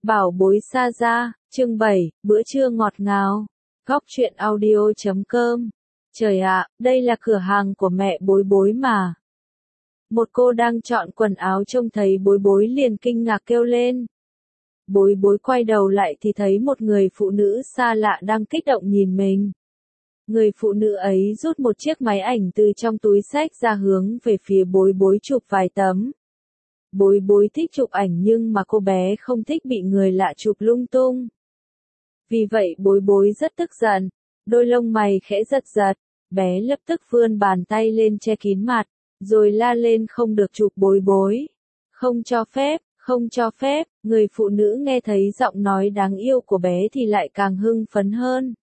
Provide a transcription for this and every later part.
Bảo bối xa ra, chương 7, bữa trưa ngọt ngào. Góc truyện audio.com. Trời ạ, đây là cửa hàng của mẹ Bối Bối mà. Một cô đang chọn quần áo trông thấy Bối Bối liền kinh ngạc kêu lên. Bối Bối quay đầu lại thì thấy một người phụ nữ xa lạ đang kích động nhìn mình. Người phụ nữ ấy rút một chiếc máy ảnh từ trong túi xách ra hướng về phía Bối Bối chụp vài tấm. Bối Bối thích chụp ảnh nhưng mà cô bé không thích bị người lạ chụp lung tung. Vì vậy Bối Bối rất tức giận, đôi lông mày khẽ giật giật, bé lập tức vươn bàn tay lên che kín mặt, rồi la lên không được chụp Bối Bối. Không cho phép, không cho phép, người phụ nữ nghe thấy giọng nói đáng yêu của bé thì lại càng hưng phấn hơn.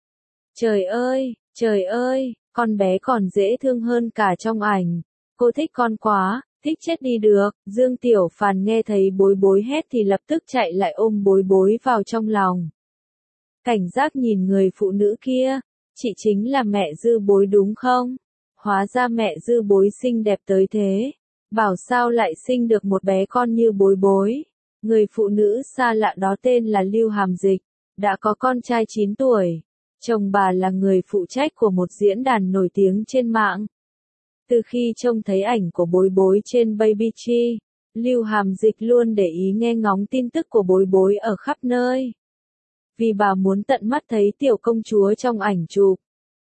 Trời ơi, con bé còn dễ thương hơn cả trong ảnh, cô thích con quá. Thích chết đi được, Dương Tiểu Phàn nghe thấy Bối Bối hét thì lập tức chạy lại ôm Bối Bối vào trong lòng. Cảnh giác nhìn người phụ nữ kia, chị chính là mẹ Dư Bối đúng không? Hóa ra mẹ Dư Bối xinh đẹp tới thế, bảo sao lại sinh được một bé con như Bối Bối. Người phụ nữ xa lạ đó tên là Lưu Hàm Dịch, đã có con trai 9 tuổi, chồng bà là người phụ trách của một diễn đàn nổi tiếng trên mạng. Từ khi trông thấy ảnh của Bối Bối trên Baby Chi, Lưu Hàm Dịch luôn để ý nghe ngóng tin tức của Bối Bối ở khắp nơi. Vì bà muốn tận mắt thấy tiểu công chúa trong ảnh chụp.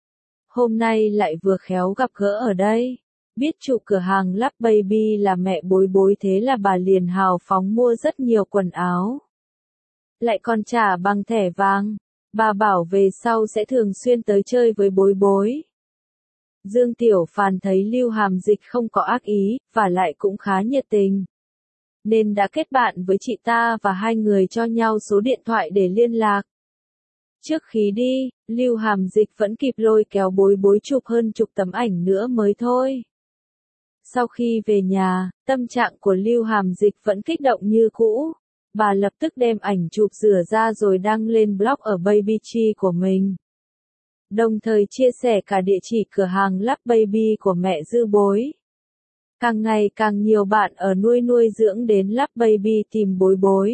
Hôm nay lại vừa khéo gặp gỡ ở đây. Biết chủ cửa hàng lắp Baby là mẹ Bối Bối thế là bà liền hào phóng mua rất nhiều quần áo. Lại còn trả bằng thẻ vàng. Bà bảo về sau sẽ thường xuyên tới chơi với Bối Bối. Dương Tiểu Phàn thấy Lưu Hàm Dịch không có ác ý, và lại cũng khá nhiệt tình. Nên đã kết bạn với chị ta và hai người cho nhau số điện thoại để liên lạc. Trước khi đi, Lưu Hàm Dịch vẫn kịp lôi kéo Bối Bối chụp hơn chục tấm ảnh nữa mới thôi. Sau khi về nhà, tâm trạng của Lưu Hàm Dịch vẫn kích động như cũ. Bà lập tức đem ảnh chụp rửa ra rồi đăng lên blog ở Baby Chi của mình. Đồng thời chia sẻ cả địa chỉ cửa hàng lắp Baby của mẹ Dư Bối. Càng ngày càng nhiều bạn ở nuôi dưỡng đến lắp Baby tìm Bối Bối.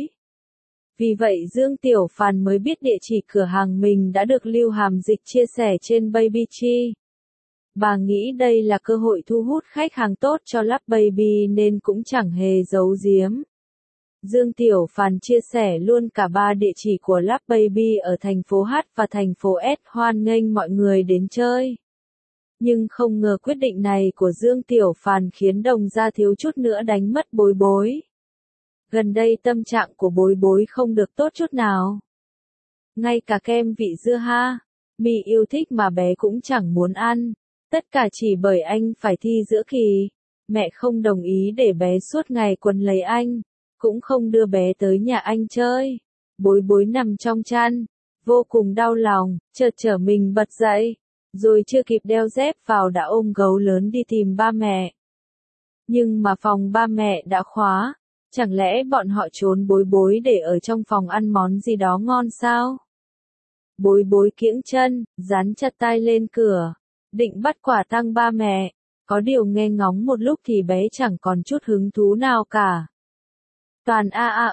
Vì vậy Dương Tiểu Phàn mới biết địa chỉ cửa hàng mình đã được Lưu Hàm Dịch chia sẻ trên Baby Chi. Bà nghĩ đây là cơ hội thu hút khách hàng tốt cho lắp Baby nên cũng chẳng hề giấu giếm. Dương Tiểu Phàn chia sẻ luôn cả 3 địa chỉ của lắp Baby ở thành phố H và thành phố S hoan nghênh mọi người đến chơi. Nhưng không ngờ quyết định này của Dương Tiểu Phàn khiến Đồng Gia thiếu chút nữa đánh mất Bối Bối. Gần đây tâm trạng của Bối Bối không được tốt chút nào. Ngay cả kem vị dưa ha, mì yêu thích mà bé cũng chẳng muốn ăn. Tất cả chỉ bởi anh phải thi giữa kỳ. Mẹ không đồng ý để bé suốt ngày quấn lấy anh. Cũng không đưa bé tới nhà anh chơi. Bối Bối nằm trong chăn, vô cùng đau lòng, chợt trở mình bật dậy, rồi chưa kịp đeo dép vào đã ôm gấu lớn đi tìm ba mẹ. Nhưng mà phòng ba mẹ đã khóa, chẳng lẽ bọn họ trốn Bối Bối để ở trong phòng ăn món gì đó ngon sao? Bối Bối kiễng chân, dán chặt tai lên cửa, định bắt quả tang ba mẹ, có điều nghe ngóng một lúc thì bé chẳng còn chút hứng thú nào cả. Toàn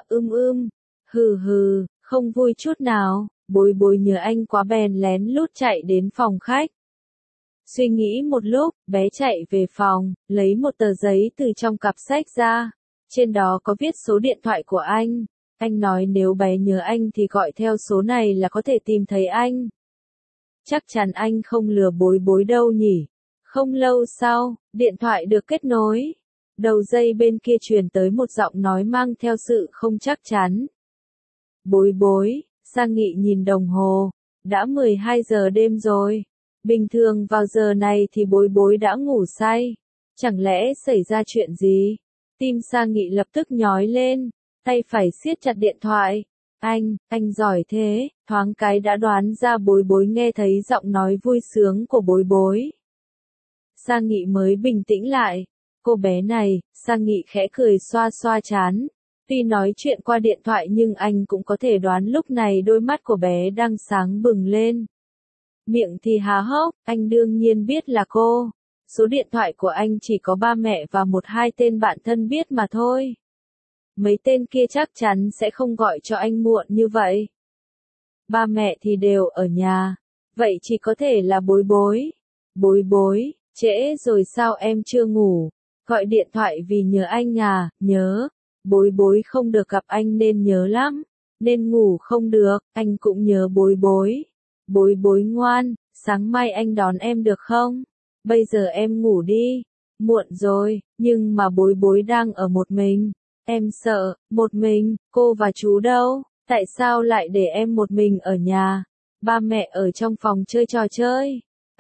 hừ, không vui chút nào, Bối Bối nhớ anh quá bèn lén lút chạy đến phòng khách. Suy nghĩ một lúc, bé chạy về phòng, lấy một tờ giấy từ trong cặp sách ra, trên đó có viết số điện thoại của anh. Anh nói nếu bé nhớ anh thì gọi theo số này là có thể tìm thấy anh. Chắc chắn anh không lừa Bối Bối đâu nhỉ. Không lâu sau, điện thoại được kết nối. Đầu dây bên kia truyền tới một giọng nói mang theo sự không chắc chắn. Bối Bối, Sang Nghị nhìn đồng hồ, đã 12 giờ đêm rồi. Bình thường vào giờ này thì Bối Bối đã ngủ say. Chẳng lẽ xảy ra chuyện gì? Tim Sang Nghị lập tức nhói lên, tay phải siết chặt điện thoại. Anh giỏi thế, thoáng cái đã đoán ra Bối Bối nghe thấy giọng nói vui sướng của Bối Bối. Sang Nghị mới bình tĩnh lại. Cô bé này, Sang Nghị khẽ cười xoa xoa trán. Tuy nói chuyện qua điện thoại nhưng anh cũng có thể đoán lúc này đôi mắt của bé đang sáng bừng lên. Miệng thì há hốc, anh đương nhiên biết là cô. Số điện thoại của anh chỉ có ba mẹ và một hai tên bạn thân biết mà thôi. mấy tên kia chắc chắn sẽ không gọi cho anh muộn như vậy. Ba mẹ thì đều ở nhà, vậy chỉ có thể là bối bối. Bối bối, trễ rồi sao em chưa ngủ? Gọi điện thoại vì nhớ anh à? Nhớ. Bối bối không được gặp anh nên nhớ lắm, nên ngủ không được, anh cũng nhớ bối bối. Bối bối ngoan, sáng mai anh đón em được không? Bây giờ em ngủ đi, muộn rồi, nhưng mà bối bối đang ở một mình. Em sợ, một mình, cô và chú đâu? Tại sao lại để em một mình ở nhà? Ba mẹ ở trong phòng chơi trò chơi.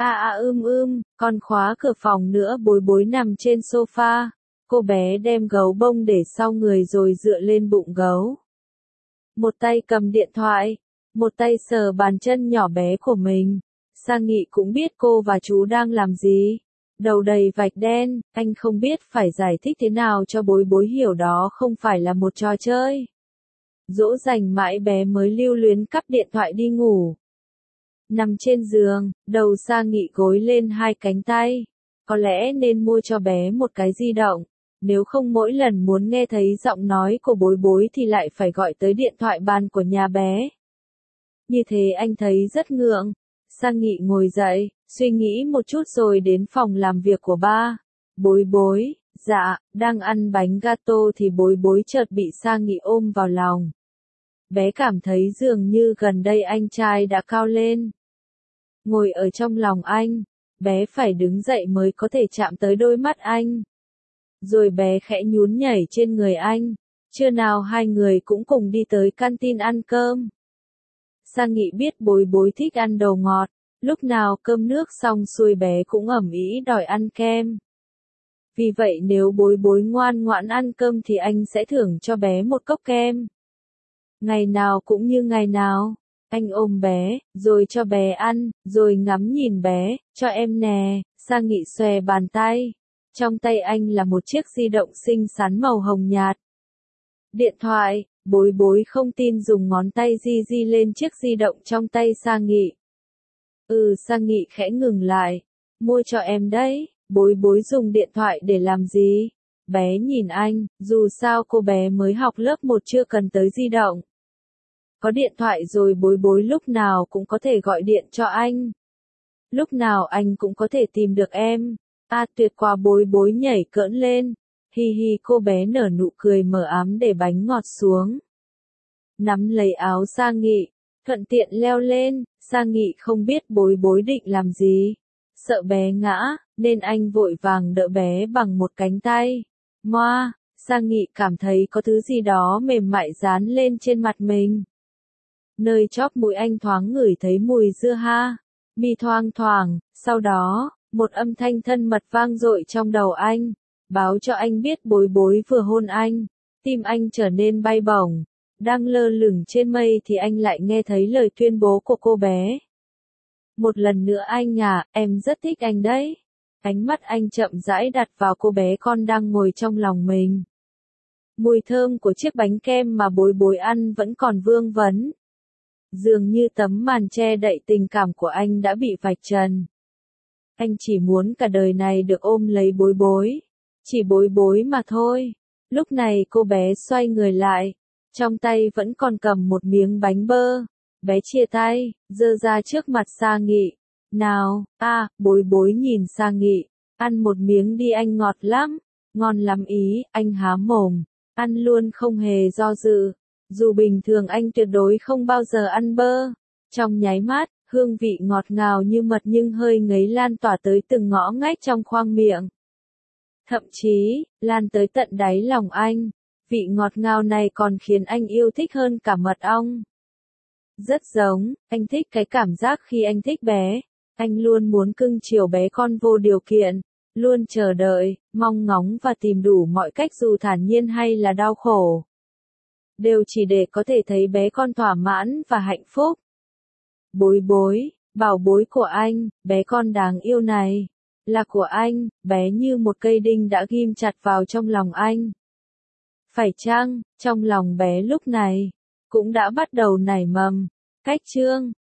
Con khóa cửa phòng nữa. Bối bối nằm trên sofa. Cô bé đem gấu bông để sau người rồi dựa lên bụng gấu. Một tay cầm điện thoại, một tay sờ bàn chân nhỏ bé của mình. Sang Nghị cũng biết cô và chú đang làm gì. Đầu đầy vạch đen, anh không biết phải giải thích thế nào cho bối bối hiểu đó không phải là một trò chơi. Dỗ dành mãi bé mới lưu luyến cắp điện thoại đi ngủ. Nằm trên giường, đầu Sang Nghị gối lên hai cánh tay. Có lẽ nên mua cho bé một cái di động. Nếu không mỗi lần muốn nghe thấy giọng nói của bối bối thì lại phải gọi tới điện thoại bàn của nhà bé. Như thế anh thấy rất ngượng. Sang Nghị ngồi dậy, suy nghĩ một chút rồi đến phòng làm việc của ba. Bối bối, dạ, đang ăn bánh gato thì bối bối chợt bị Sang Nghị ôm vào lòng. Bé cảm thấy dường như gần đây anh trai đã cao lên. Ngồi ở trong lòng anh, bé phải đứng dậy mới có thể chạm tới đôi mắt anh. Rồi bé khẽ nhún nhảy trên người anh. Trưa nào hai người cũng cùng đi tới canteen ăn cơm. Sang Nghị biết bối bối thích ăn đồ ngọt, lúc nào cơm nước xong xuôi bé cũng ầm ĩ đòi ăn kem. Vì vậy nếu bối bối ngoan ngoãn ăn cơm thì anh sẽ thưởng cho bé một cốc kem. Ngày nào cũng như ngày nào, anh ôm bé, rồi cho bé ăn, rồi ngắm nhìn bé, cho em nè. Sang Nghị xòe bàn tay. Trong tay anh là một chiếc di động xinh xắn màu hồng nhạt. Điện thoại, bối bối không tin dùng ngón tay di lên chiếc di động trong tay Sang Nghị. Sang Nghị khẽ ngừng lại. Mua cho em đấy, bối bối dùng điện thoại để làm gì? Bé nhìn anh, dù sao cô bé mới học lớp 1 chưa cần tới di động. Có điện thoại rồi bối bối lúc nào cũng có thể gọi điện cho anh. Lúc nào anh cũng có thể tìm được em. Tuyệt quá. Bối bối nhảy cỡn lên. Hi hi, cô bé nở nụ cười mờ ám để bánh ngọt xuống. Nắm lấy áo Sang Nghị, thuận tiện leo lên. Sang Nghị không biết bối bối định làm gì. Sợ bé ngã, nên anh vội vàng đỡ bé bằng một cánh tay. Moa, Sang Nghị cảm thấy có thứ gì đó mềm mại dán lên trên mặt mình. Nơi chóp mũi anh thoáng ngửi thấy mùi dưa ha. Mi thoang thoảng, sau đó, một âm thanh thân mật vang dội trong đầu anh, báo cho anh biết bối bối vừa hôn anh. Tim anh trở nên bay bổng. Đang lơ lửng trên mây thì anh lại nghe thấy lời tuyên bố của cô bé. Một lần nữa anh à, em rất thích anh đấy. Ánh mắt anh chậm rãi đặt vào cô bé con đang ngồi trong lòng mình. Mùi thơm của chiếc bánh kem mà bối bối ăn vẫn còn vương vấn. Dường như tấm màn che đậy tình cảm của anh đã bị vạch trần. Anh chỉ muốn cả đời này được ôm lấy bối bối. Chỉ bối bối mà thôi. Lúc này cô bé xoay người lại. Trong tay vẫn còn cầm một miếng bánh bơ. Bé chia tay, giơ ra trước mặt Sang Nghị. Nào, bối bối nhìn Sang Nghị. Ăn một miếng đi anh, ngọt lắm. Ngon lắm ý, anh há mồm. Ăn luôn không hề do dự. Dù bình thường anh tuyệt đối không bao giờ ăn bơ. Trong nháy mắt, hương vị ngọt ngào như mật nhưng hơi ngấy lan tỏa tới từng ngõ ngách trong khoang miệng. Thậm chí, lan tới tận đáy lòng anh. Vị ngọt ngào này còn khiến anh yêu thích hơn cả mật ong. Rất giống, anh thích cái cảm giác khi anh thích bé. Anh luôn muốn cưng chiều bé con vô điều kiện. Luôn chờ đợi, mong ngóng và tìm đủ mọi cách dù thản nhiên hay là đau khổ. Đều chỉ để có thể thấy bé con thỏa mãn và hạnh phúc. Bối bối, bảo bối của anh, bé con đáng yêu này, là của anh. Bé như một cây đinh đã ghim chặt vào trong lòng anh. Phải chăng, trong lòng bé lúc này, cũng đã bắt đầu nảy mầm, cách chương.